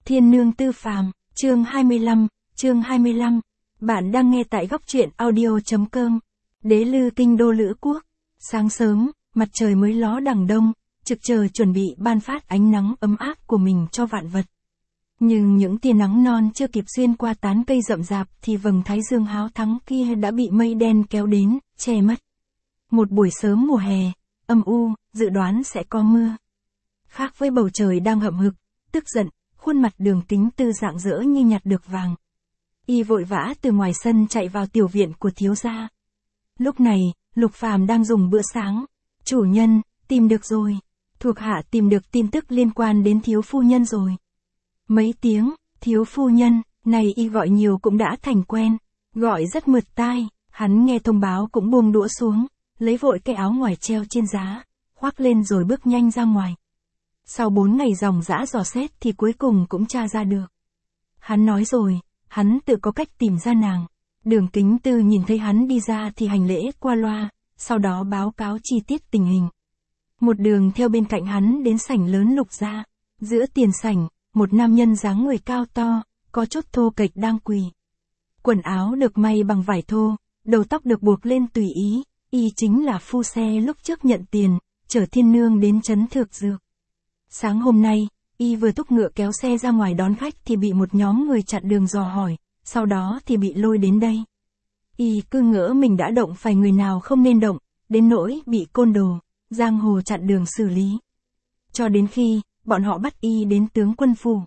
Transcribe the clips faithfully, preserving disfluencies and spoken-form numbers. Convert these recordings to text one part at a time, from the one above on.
Thiên Nương Tư Phàm, chương hai mươi lăm, chương hai mươi lăm. Bạn đang nghe tại góc truyện audio.com. Đế Lư kinh đô Lữ quốc. Sáng sớm, mặt trời mới ló đằng đông, trực chờ chuẩn bị ban phát ánh nắng ấm áp của mình cho vạn vật. Nhưng những tia nắng non chưa kịp xuyên qua tán cây rậm rạp thì vầng thái dương háo thắng kia đã bị mây đen kéo đến, che mất. Một buổi sớm mùa hè, âm u, dự đoán sẽ có mưa. Khác với bầu trời đang hậm hực, tức giận, khuôn mặt Đường Kính Tư rạng rỡ như nhặt được vàng. Y vội vã từ ngoài sân chạy vào tiểu viện của thiếu gia. Lúc này, Lục Phàm đang dùng bữa sáng. Chủ nhân, tìm được rồi. Thuộc hạ tìm được tin tức liên quan đến thiếu phu nhân rồi. Mấy tiếng, thiếu phu nhân, này y gọi nhiều cũng đã thành quen. Gọi rất mượt tai, hắn nghe thông báo cũng buông đũa xuống, lấy vội cái áo ngoài treo trên giá, khoác lên rồi bước nhanh ra ngoài. Sau bốn ngày dòng dã dò xét thì cuối cùng cũng tra ra được. Hắn nói rồi, hắn tự có cách tìm ra nàng. Đường Kính Tư nhìn thấy hắn đi ra thì hành lễ qua loa, sau đó báo cáo chi tiết tình hình. Một đường theo bên cạnh hắn đến sảnh lớn Lục gia. Giữa tiền sảnh, một nam nhân dáng người cao to, có chút thô kệch đang quỳ. Quần áo được may bằng vải thô, đầu tóc được buộc lên tùy ý, y chính là phu xe lúc trước nhận tiền, chở Thiên Nương đến trấn Thược Dược. Sáng hôm nay, y vừa thúc ngựa kéo xe ra ngoài đón khách thì bị một nhóm người chặn đường dò hỏi, sau đó thì bị lôi đến đây. Y cứ ngỡ mình đã động phải người nào không nên động, đến nỗi bị côn đồ, giang hồ chặn đường xử lý. Cho đến khi, bọn họ bắt y đến tướng quân phủ.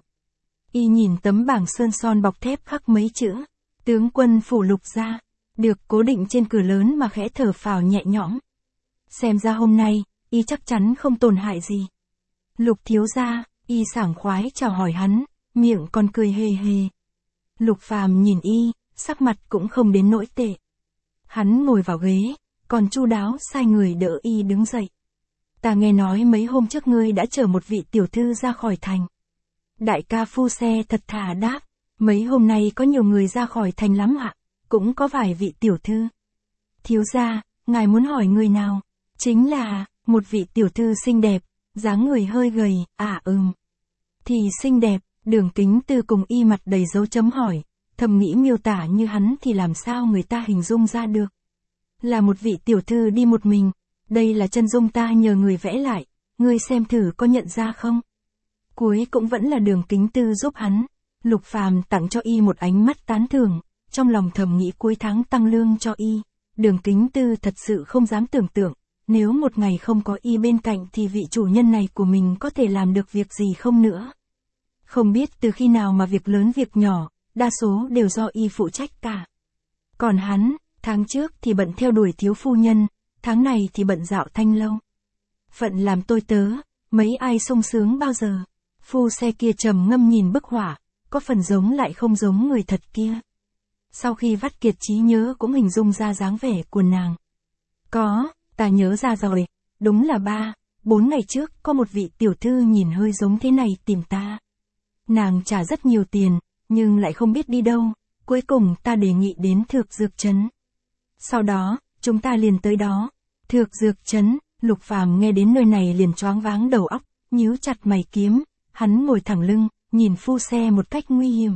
Y nhìn tấm bảng sơn son bọc thép khắc mấy chữ, tướng quân phủ Lục gia, được cố định trên cửa lớn mà khẽ thở phào nhẹ nhõm. Xem ra hôm nay, y chắc chắn không tổn hại gì. Lục thiếu gia, y sảng khoái chào hỏi hắn, miệng còn cười hề hề. Lục Phàm nhìn y, sắc mặt cũng không đến nỗi tệ. Hắn ngồi vào ghế, còn chu đáo sai người đỡ y đứng dậy. Ta nghe nói mấy hôm trước ngươi đã chở một vị tiểu thư ra khỏi thành. Đại ca phu xe thật thà đáp, mấy hôm nay có nhiều người ra khỏi thành lắm ạ, cũng có vài vị tiểu thư. Thiếu gia, ngài muốn hỏi người nào? Chính là, một vị tiểu thư xinh đẹp, dáng người hơi gầy, à ừm. Thì xinh đẹp, Đường Kính Tư cùng y mặt đầy dấu chấm hỏi, thầm nghĩ miêu tả như hắn thì làm sao người ta hình dung ra được. Là một vị tiểu thư đi một mình, đây là chân dung ta nhờ người vẽ lại, ngươi xem thử có nhận ra không? Cuối cũng vẫn là Đường Kính Tư giúp hắn. Lục Phàm tặng cho y một ánh mắt tán thưởng, trong lòng thầm nghĩ cuối tháng tăng lương cho y. Đường Kính Tư thật sự không dám tưởng tượng, nếu một ngày không có y bên cạnh thì vị chủ nhân này của mình có thể làm được việc gì không nữa. Không biết từ khi nào mà việc lớn việc nhỏ, đa số đều do y phụ trách cả. Còn hắn, tháng trước thì bận theo đuổi thiếu phu nhân, tháng này thì bận dạo thanh lâu. Phận làm tôi tớ, mấy ai sung sướng bao giờ. Phu xe kia trầm ngâm nhìn bức họa, có phần giống lại không giống người thật kia. Sau khi vắt kiệt trí nhớ cũng hình dung ra dáng vẻ của nàng. Có, ta nhớ ra rồi, đúng là ba, bốn ngày trước có một vị tiểu thư nhìn hơi giống thế này tìm ta. Nàng trả rất nhiều tiền, nhưng lại không biết đi đâu, cuối cùng ta đề nghị đến Thược Dược trấn. Sau đó, chúng ta liền tới đó. Thược Dược trấn, Lục Phàm nghe đến nơi này liền choáng váng đầu óc, nhíu chặt mày kiếm, hắn ngồi thẳng lưng, nhìn phu xe một cách nguy hiểm.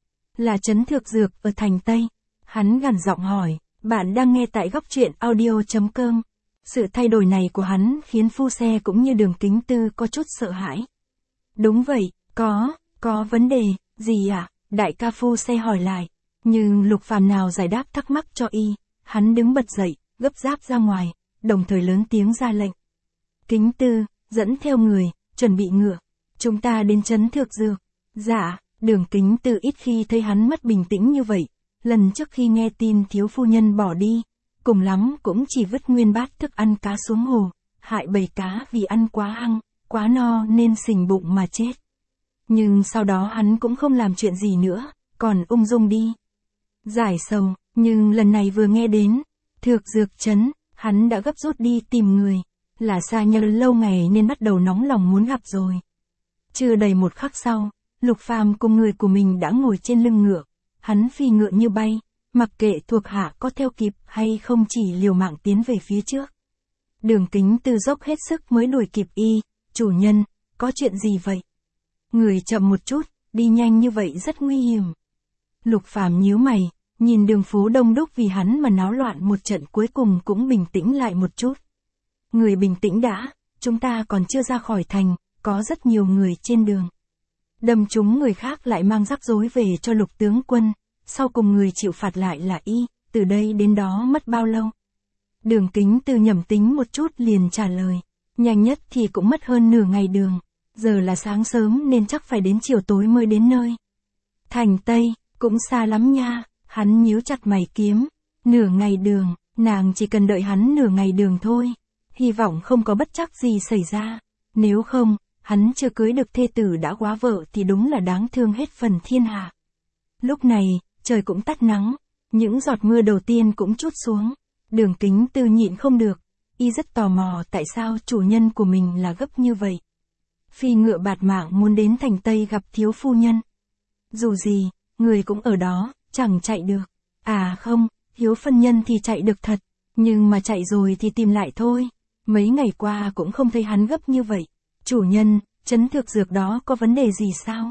Là trấn Thược Dược ở thành Tây. Hắn gằn giọng hỏi, bạn đang nghe tại góc truyện audio.com. Sự thay đổi này của hắn khiến phu xe cũng như Đường Kính Tư có chút sợ hãi. Đúng vậy, có, có vấn đề, gì ạ? À? Đại ca phu xe hỏi lại. Nhưng Lục Phàm nào giải đáp thắc mắc cho y, hắn đứng bật dậy, gấp gáp ra ngoài, đồng thời lớn tiếng ra lệnh. Kính Tư, dẫn theo người, chuẩn bị ngựa. Chúng ta đến trấn Thược Dược. Dạ, Đường Kính Tư ít khi thấy hắn mất bình tĩnh như vậy. Lần trước khi nghe tin thiếu phu nhân bỏ đi, cùng lắm cũng chỉ vứt nguyên bát thức ăn cá xuống hồ, hại bầy cá vì ăn quá hăng, quá no nên sình bụng mà chết. Nhưng sau đó hắn cũng không làm chuyện gì nữa, còn ung dung đi. Giải sầu, nhưng lần này vừa nghe đến Thược Dược trấn, hắn đã gấp rút đi tìm người, là xa nhau lâu ngày nên bắt đầu nóng lòng muốn gặp rồi. Chưa đầy một khắc sau, Lục Phàm cùng người của mình đã ngồi trên lưng ngựa, hắn phi ngựa như bay, mặc kệ thuộc hạ có theo kịp hay không chỉ liều mạng tiến về phía trước. Đường Kính Tư dốc hết sức mới đuổi kịp y, chủ nhân, có chuyện gì vậy? Người chậm một chút, đi nhanh như vậy rất nguy hiểm. Lục Phàm nhíu mày, nhìn đường phố đông đúc vì hắn mà náo loạn một trận cuối cùng cũng bình tĩnh lại một chút. Người bình tĩnh đã, chúng ta còn chưa ra khỏi thành, có rất nhiều người trên đường. Đâm trúng người khác lại mang rắc rối về cho Lục tướng quân, sau cùng người chịu phạt lại là y, từ đây đến đó mất bao lâu? Đường Kính Từ nhẩm tính một chút liền trả lời, nhanh nhất thì cũng mất hơn nửa ngày đường, giờ là sáng sớm nên chắc phải đến chiều tối mới đến nơi. Thành Tây, cũng xa lắm nha, hắn nhíu chặt mày kiếm, nửa ngày đường, nàng chỉ cần đợi hắn nửa ngày đường thôi, hy vọng không có bất trắc gì xảy ra, nếu không, hắn chưa cưới được thê tử đã quá vợ thì đúng là đáng thương hết phần thiên hạ. Lúc này, trời cũng tắt nắng, những giọt mưa đầu tiên cũng trút xuống, Đường Kính Từ nhịn không được, y rất tò mò tại sao chủ nhân của mình là gấp như vậy. Phi ngựa bạt mạng muốn đến thành Tây gặp thiếu phu nhân. Dù gì, người cũng ở đó, chẳng chạy được. À không, thiếu phân nhân thì chạy được thật, nhưng mà chạy rồi thì tìm lại thôi. Mấy ngày qua cũng không thấy hắn gấp như vậy. Chủ nhân, trấn thực dược đó có vấn đề gì sao?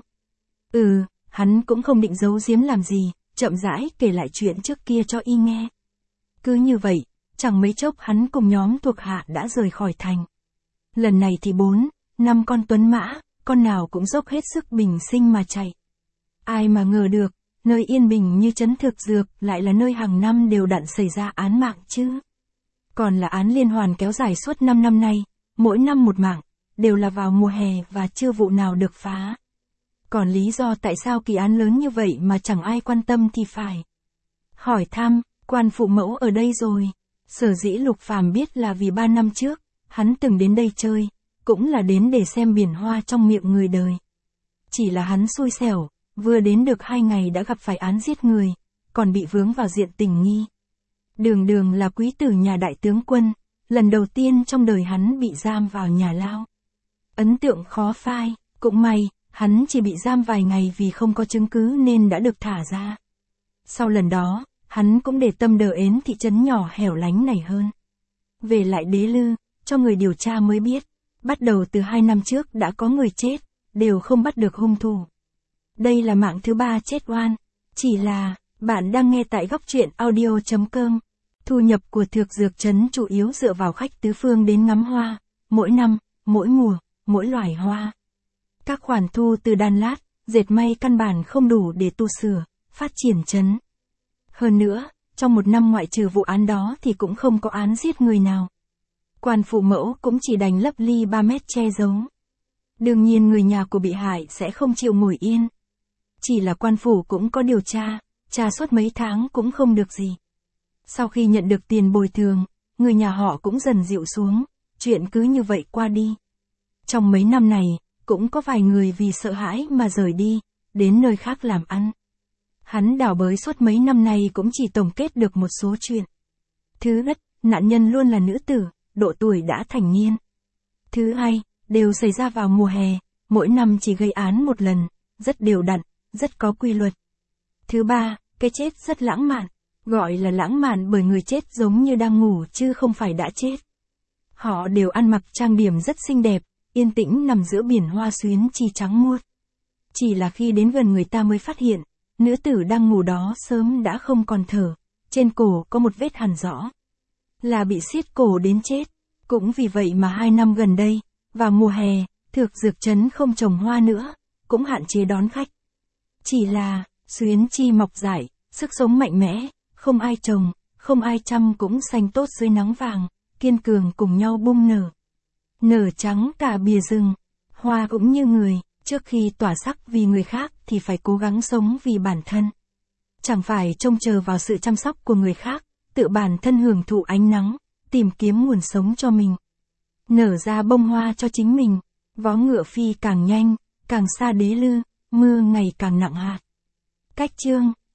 Ừ, hắn cũng không định giấu giếm làm gì, chậm rãi kể lại chuyện trước kia cho y nghe. Cứ như vậy, chẳng mấy chốc hắn cùng nhóm thuộc hạ đã rời khỏi thành. Lần này thì bốn, năm con tuấn mã, con nào cũng dốc hết sức bình sinh mà chạy. Ai mà ngờ được, nơi yên bình như trấn thực dược lại là nơi hàng năm đều đặn xảy ra án mạng chứ. Còn là án liên hoàn kéo dài suốt năm năm nay, mỗi năm một mạng, đều là vào mùa hè và chưa vụ nào được phá. Còn lý do tại sao kỳ án lớn như vậy mà chẳng ai quan tâm thì phải hỏi thăm, quan phụ mẫu ở đây rồi. Sở dĩ Lục Phàm biết là vì ba năm trước, hắn từng đến đây chơi, cũng là đến để xem biển hoa trong miệng người đời. Chỉ là hắn xui xẻo, vừa đến được hai ngày đã gặp phải án giết người, còn bị vướng vào diện tình nghi. Đường Đường là quý tử nhà đại tướng quân, lần đầu tiên trong đời hắn bị giam vào nhà lao. Ấn tượng khó phai, cũng may, hắn chỉ bị giam vài ngày vì không có chứng cứ nên đã được thả ra. Sau lần đó, hắn cũng để tâm đờ ến thị trấn nhỏ hẻo lánh này hơn. Về lại Đế Lư, cho người điều tra mới biết, bắt đầu từ hai năm trước đã có người chết, đều không bắt được hung thủ. Đây là mạng thứ ba chết oan, chỉ là, bạn đang nghe tại góc truyện audio chấm com. Thu nhập của Thược Dược Trấn chủ yếu dựa vào khách tứ phương đến ngắm hoa, mỗi năm, mỗi mùa, mỗi loài hoa. Các khoản thu từ đan lát, dệt may căn bản không đủ để tu sửa, phát triển trấn. Hơn nữa, trong một năm ngoại trừ vụ án đó thì cũng không có án giết người nào. Quan phụ mẫu cũng chỉ đành lấp ly ba mét che giấu. Đương nhiên người nhà của bị hại sẽ không chịu ngồi yên. Chỉ là quan phủ cũng có điều tra, tra suốt mấy tháng cũng không được gì. Sau khi nhận được tiền bồi thường, người nhà họ cũng dần dịu xuống, chuyện cứ như vậy qua đi. Trong mấy năm này, cũng có vài người vì sợ hãi mà rời đi, đến nơi khác làm ăn. Hắn đào bới suốt mấy năm nay cũng chỉ tổng kết được một số chuyện. Thứ nhất, nạn nhân luôn là nữ tử, độ tuổi đã thành niên. Thứ hai, đều xảy ra vào mùa hè, mỗi năm chỉ gây án một lần, rất đều đặn, rất có quy luật. Thứ ba, cái chết rất lãng mạn, gọi là lãng mạn bởi người chết giống như đang ngủ chứ không phải đã chết. Họ đều ăn mặc trang điểm rất xinh đẹp, yên tĩnh nằm giữa biển hoa xuyến chi trắng muốt. Chỉ là khi đến gần người ta mới phát hiện, nữ tử đang ngủ đó sớm đã không còn thở, trên cổ có một vết hằn rõ. Là bị siết cổ đến chết. Cũng vì vậy mà hai năm gần đây, vào mùa hè, Thược Dược Trấn không trồng hoa nữa, cũng hạn chế đón khách. Chỉ là, xuyến chi mọc dại, sức sống mạnh mẽ, không ai trồng, không ai chăm cũng xanh tốt dưới nắng vàng, kiên cường cùng nhau bung nở. Nở trắng cả bìa rừng, hoa cũng như người, trước khi tỏa sắc vì người khác thì phải cố gắng sống vì bản thân. Chẳng phải trông chờ vào sự chăm sóc của người khác, tự bản thân hưởng thụ ánh nắng, tìm kiếm nguồn sống cho mình. Nở ra bông hoa cho chính mình, vó ngựa phi càng nhanh, càng xa Đế Lư, mưa ngày càng nặng hạt. Cách chương